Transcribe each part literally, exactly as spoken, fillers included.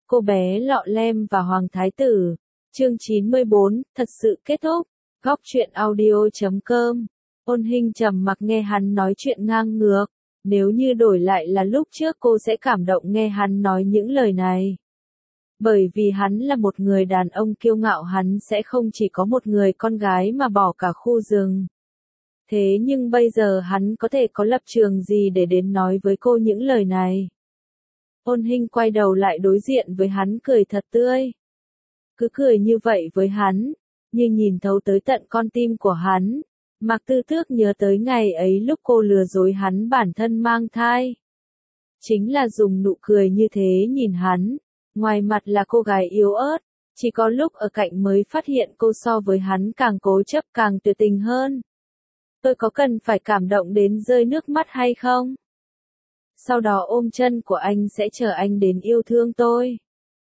Cô bé lọ lem và Hoàng Thái Tử. Chương chín mươi bốn, thật sự kết thúc. Góc truyện audio chấm com. Ôn Hinh trầm mặc nghe hắn nói chuyện ngang ngược. Nếu như đổi lại là lúc trước cô sẽ cảm động nghe hắn nói những lời này. Bởi vì hắn là một người đàn ông kiêu ngạo, hắn sẽ không chỉ có một người con gái mà bỏ cả khu rừng. Thế nhưng bây giờ hắn có thể có lập trường gì để đến nói với cô những lời này? Ôn Hinh quay đầu lại đối diện với hắn, cười thật tươi. Cứ cười như vậy với hắn, như nhìn thấu tới tận con tim của hắn. Mạc Tư Tước nhớ tới ngày ấy lúc cô lừa dối hắn bản thân mang thai. Chính là dùng nụ cười như thế nhìn hắn, ngoài mặt là cô gái yếu ớt, chỉ có lúc ở cạnh mới phát hiện cô so với hắn càng cố chấp, càng tuyệt tình hơn. Tôi có cần phải cảm động đến rơi nước mắt hay không? Sau đó ôm chân của anh sẽ chờ anh đến yêu thương tôi.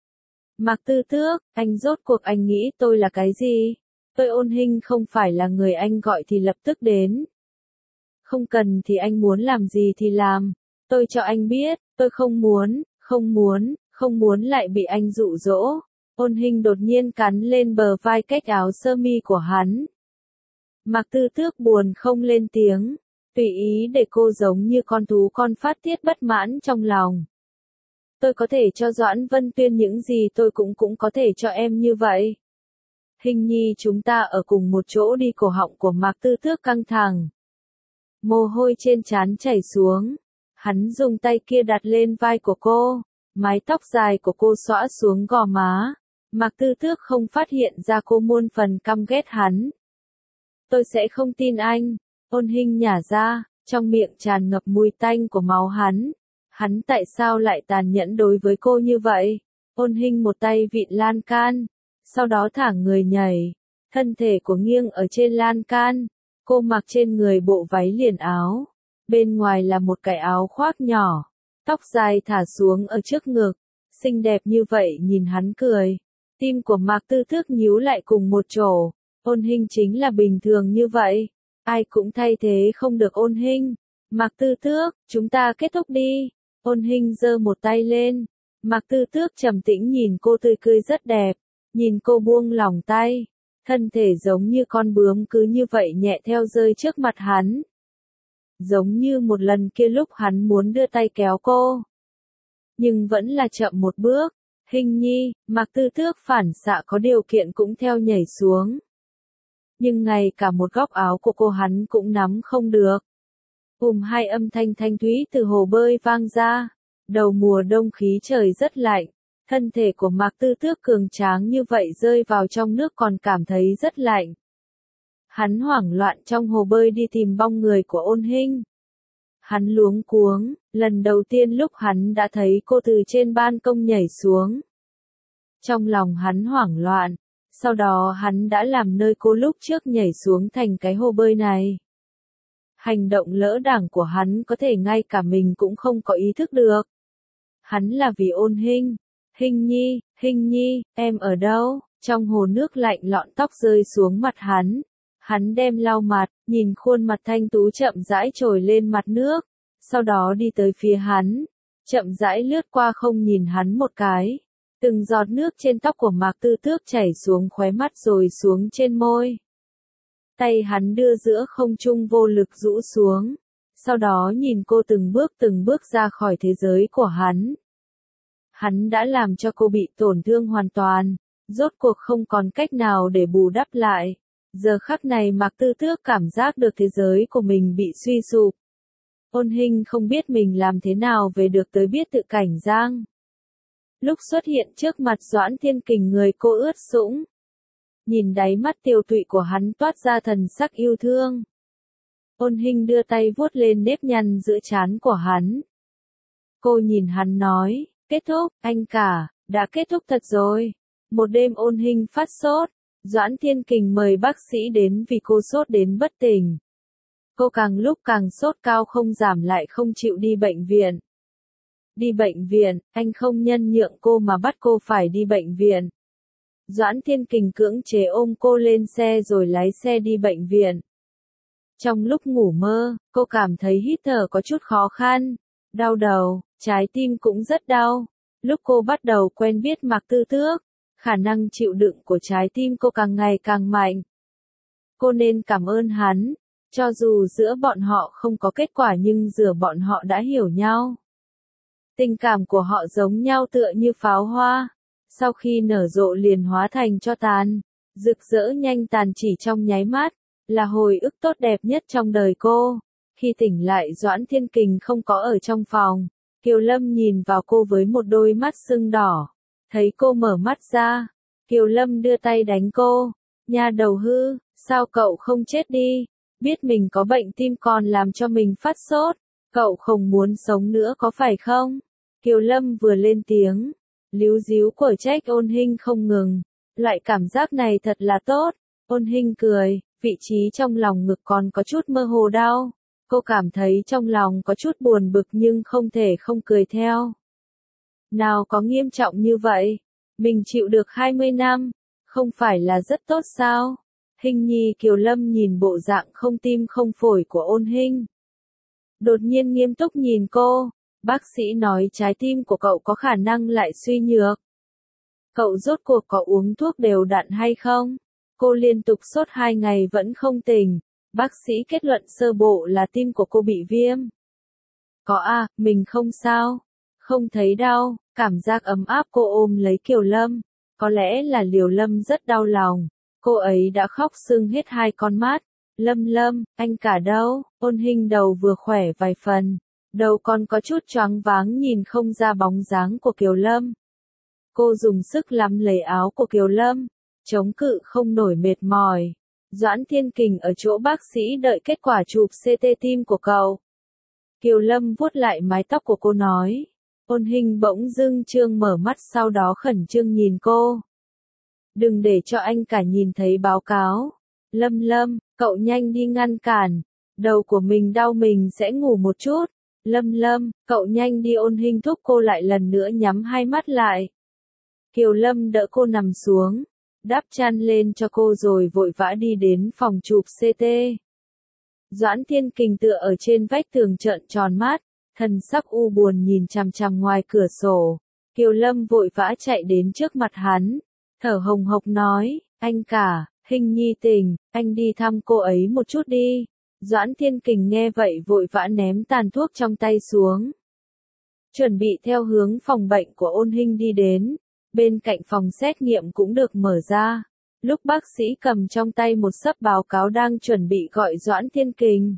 Mạc Tư Tước, anh rốt cuộc anh nghĩ tôi là cái gì? Tôi Ôn Hinh không phải là người anh gọi thì lập tức đến. Không cần thì anh muốn làm gì thì làm. Tôi cho anh biết, tôi không muốn, không muốn, không muốn lại bị anh dụ dỗ. Ôn Hinh đột nhiên cắn lên bờ vai cách áo sơ mi của hắn. Mạc Tư Tước buồn không lên tiếng, tùy ý để cô giống như con thú con phát tiết bất mãn trong lòng. Tôi có thể cho Doãn Vân Tuyên những gì tôi cũng cũng có thể cho em như vậy. Hình nhi chúng ta ở cùng một chỗ đi. Cổ họng của Mạc Tư Tước căng thẳng. Mồ hôi trên trán chảy xuống. Hắn dùng tay kia đặt lên vai của cô. Mái tóc dài của cô xõa xuống gò má. Mạc Tư Tước không phát hiện ra cô muôn phần căm ghét hắn. Tôi sẽ không tin anh. Ôn Hinh nhả ra, trong miệng tràn ngập mùi tanh của máu hắn. Hắn tại sao lại tàn nhẫn đối với cô như vậy? Ôn Hinh một tay vịn lan can, sau đó thả người nhảy, thân thể của nghiêng ở trên lan can. Cô mặc trên người bộ váy liền áo, bên ngoài là một cái áo khoác nhỏ, tóc dài thả xuống ở trước ngực, xinh đẹp như vậy. Nhìn hắn cười, tim của Mạc Tư Tước nhíu lại cùng một chỗ. Ôn Hinh chính là bình thường như vậy, ai cũng thay thế không được Ôn Hinh. Mạc Tư Tước, chúng ta kết thúc đi. Ôn Hinh giơ một tay lên. Mạc Tư Tước trầm tĩnh nhìn cô, tươi cười rất đẹp. Nhìn cô buông lỏng tay, thân thể giống như con bướm cứ như vậy nhẹ theo rơi trước mặt hắn. Giống như một lần kia lúc hắn muốn đưa tay kéo cô, nhưng vẫn là chậm một bước. Hinh nhi, Mạc Tư Tước phản xạ có điều kiện cũng theo nhảy xuống. Nhưng ngay cả một góc áo của cô hắn cũng nắm không được. Ùm, hai âm thanh thanh thúy từ hồ bơi vang ra. Đầu mùa đông khí trời rất lạnh. Thân thể của Mạc Tư Tước cường tráng như vậy rơi vào trong nước còn cảm thấy rất lạnh. Hắn hoảng loạn trong hồ bơi đi tìm bóng người của Ôn Hinh. Hắn luống cuống, lần đầu tiên lúc hắn đã thấy cô từ trên ban công nhảy xuống. Trong lòng hắn hoảng loạn, sau đó hắn đã làm nơi cô lúc trước nhảy xuống thành cái hồ bơi này. Hành động lỡ đảng của hắn có thể ngay cả mình cũng không có ý thức được. Hắn là vì Ôn Hinh. Hinh nhi, Hinh nhi, em ở đâu? Trong hồ nước lạnh lọn tóc rơi xuống mặt hắn. Hắn đem lau mặt, nhìn khuôn mặt thanh tú chậm rãi trồi lên mặt nước. Sau đó đi tới phía hắn. Chậm rãi lướt qua không nhìn hắn một cái. Từng giọt nước trên tóc của Mạc Tư Tước chảy xuống khóe mắt rồi xuống trên môi. Tay hắn đưa giữa không trung vô lực rũ xuống. Sau đó nhìn cô từng bước từng bước ra khỏi thế giới của hắn. Hắn đã làm cho cô bị tổn thương hoàn toàn, rốt cuộc không còn cách nào để bù đắp lại. Giờ khắc này Mạc Tư Tước cảm giác được thế giới của mình bị suy sụp. Ôn Hinh không biết mình làm thế nào về được tới biết tự cảnh giang. Lúc xuất hiện trước mặt Doãn Thiên Kình, người cô ướt sũng. Nhìn đáy mắt tiều tụy của hắn toát ra thần sắc yêu thương. Ôn Hinh đưa tay vuốt lên nếp nhăn giữa trán của hắn. Cô nhìn hắn nói, kết thúc, anh cả, đã kết thúc thật rồi. Một đêm Ôn Hinh phát sốt, Doãn Thiên Kình mời bác sĩ đến vì cô sốt đến bất tỉnh. Cô càng lúc càng sốt cao không giảm, lại không chịu đi bệnh viện. Đi bệnh viện, anh không nhân nhượng cô mà bắt cô phải đi bệnh viện. Doãn Thiên Kình cưỡng chế ôm cô lên xe rồi lái xe đi bệnh viện. Trong lúc ngủ mơ, cô cảm thấy hít thở có chút khó khăn, đau đầu, trái tim cũng rất đau. Lúc cô bắt đầu quen biết Mạc Tư Tước, khả năng chịu đựng của trái tim cô càng ngày càng mạnh. Cô nên cảm ơn hắn, cho dù giữa bọn họ không có kết quả nhưng giữa bọn họ đã hiểu nhau. Tình cảm của họ giống nhau tựa như pháo hoa, sau khi nở rộ liền hóa thành tro tàn, rực rỡ nhanh tàn chỉ trong nháy mắt, là hồi ức tốt đẹp nhất trong đời cô. Khi tỉnh lại Doãn Thiên Kình không có ở trong phòng, Kiều Lâm nhìn vào cô với một đôi mắt sưng đỏ, thấy cô mở mắt ra, Kiều Lâm đưa tay đánh cô, nha đầu hư, sao cậu không chết đi, biết mình có bệnh tim còn làm cho mình phát sốt, cậu không muốn sống nữa có phải không? Kiều Lâm vừa lên tiếng, líu díu của trách Ôn Hinh không ngừng, loại cảm giác này thật là tốt, Ôn Hinh cười, vị trí trong lòng ngực còn có chút mơ hồ đau, cô cảm thấy trong lòng có chút buồn bực nhưng không thể không cười theo. Nào có nghiêm trọng như vậy, mình chịu được hai mươi năm, không phải là rất tốt sao? Hinh nhi Kiều Lâm nhìn bộ dạng không tim không phổi của Ôn Hinh. Đột nhiên nghiêm túc nhìn cô, bác sĩ nói trái tim của cậu có khả năng lại suy nhược. Cậu rốt cuộc có uống thuốc đều đặn hay không? Cô liên tục sốt hai ngày vẫn không tỉnh, bác sĩ kết luận sơ bộ là tim của cô bị viêm. Có à, mình không sao, không thấy đau, cảm giác ấm áp cô ôm lấy Kiều Lâm, có lẽ là Liều Lâm rất đau lòng, cô ấy đã khóc sưng hết hai con mắt. Lâm Lâm, anh cả đâu? Ôn Hinh đầu vừa khỏe vài phần, đầu còn có chút choáng váng nhìn không ra bóng dáng của Kiều Lâm. Cô dùng sức nắm lấy áo của Kiều Lâm, chống cự không nổi mệt mỏi. Doãn Thiên Kình ở chỗ bác sĩ đợi kết quả chụp xê tê tim của cậu. Kiều Lâm vuốt lại mái tóc của cô nói. Ôn Hinh bỗng dưng trương mở mắt sau đó khẩn trương nhìn cô. Đừng để cho anh cả nhìn thấy báo cáo. Lâm Lâm, cậu nhanh đi ngăn cản. Đầu của mình đau mình sẽ ngủ một chút. Lâm Lâm, cậu nhanh đi. Ôn Hinh thúc cô lại lần nữa nhắm hai mắt lại. Kiều Lâm đỡ cô nằm xuống, đắp chăn lên cho cô rồi vội vã đi đến phòng chụp xê tê. Doãn Thiên Kình tựa ở trên vách tường trợn tròn mắt, thần sắc u buồn nhìn chằm chằm ngoài cửa sổ. Kiều Lâm vội vã chạy đến trước mặt hắn, thở hồng hộc nói, anh cả, Hinh nhi tình, anh đi thăm cô ấy một chút đi. Doãn Thiên Kình nghe vậy vội vã ném tàn thuốc trong tay xuống. Chuẩn bị theo hướng phòng bệnh của Ôn Hinh đi đến, bên cạnh phòng xét nghiệm cũng được mở ra. Lúc bác sĩ cầm trong tay một xấp báo cáo đang chuẩn bị gọi Doãn Thiên Kình.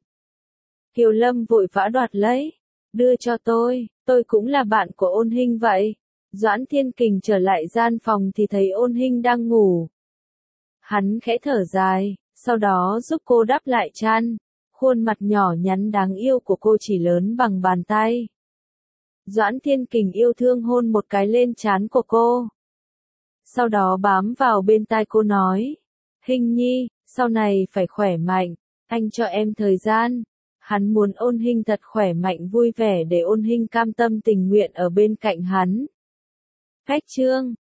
Kiều Lâm vội vã đoạt lấy, đưa cho tôi, tôi cũng là bạn của Ôn Hinh vậy. Doãn Thiên Kình trở lại gian phòng thì thấy Ôn Hinh đang ngủ. Hắn khẽ thở dài, sau đó giúp cô đắp lại chăn, khuôn mặt nhỏ nhắn đáng yêu của cô chỉ lớn bằng bàn tay. Doãn Thiên Kình yêu thương hôn một cái lên trán của cô. Sau đó bám vào bên tai cô nói, Hinh nhi, sau này phải khỏe mạnh, anh cho em thời gian. Hắn muốn Ôn Hinh thật khỏe mạnh vui vẻ để Ôn Hinh cam tâm tình nguyện ở bên cạnh hắn. Cách chương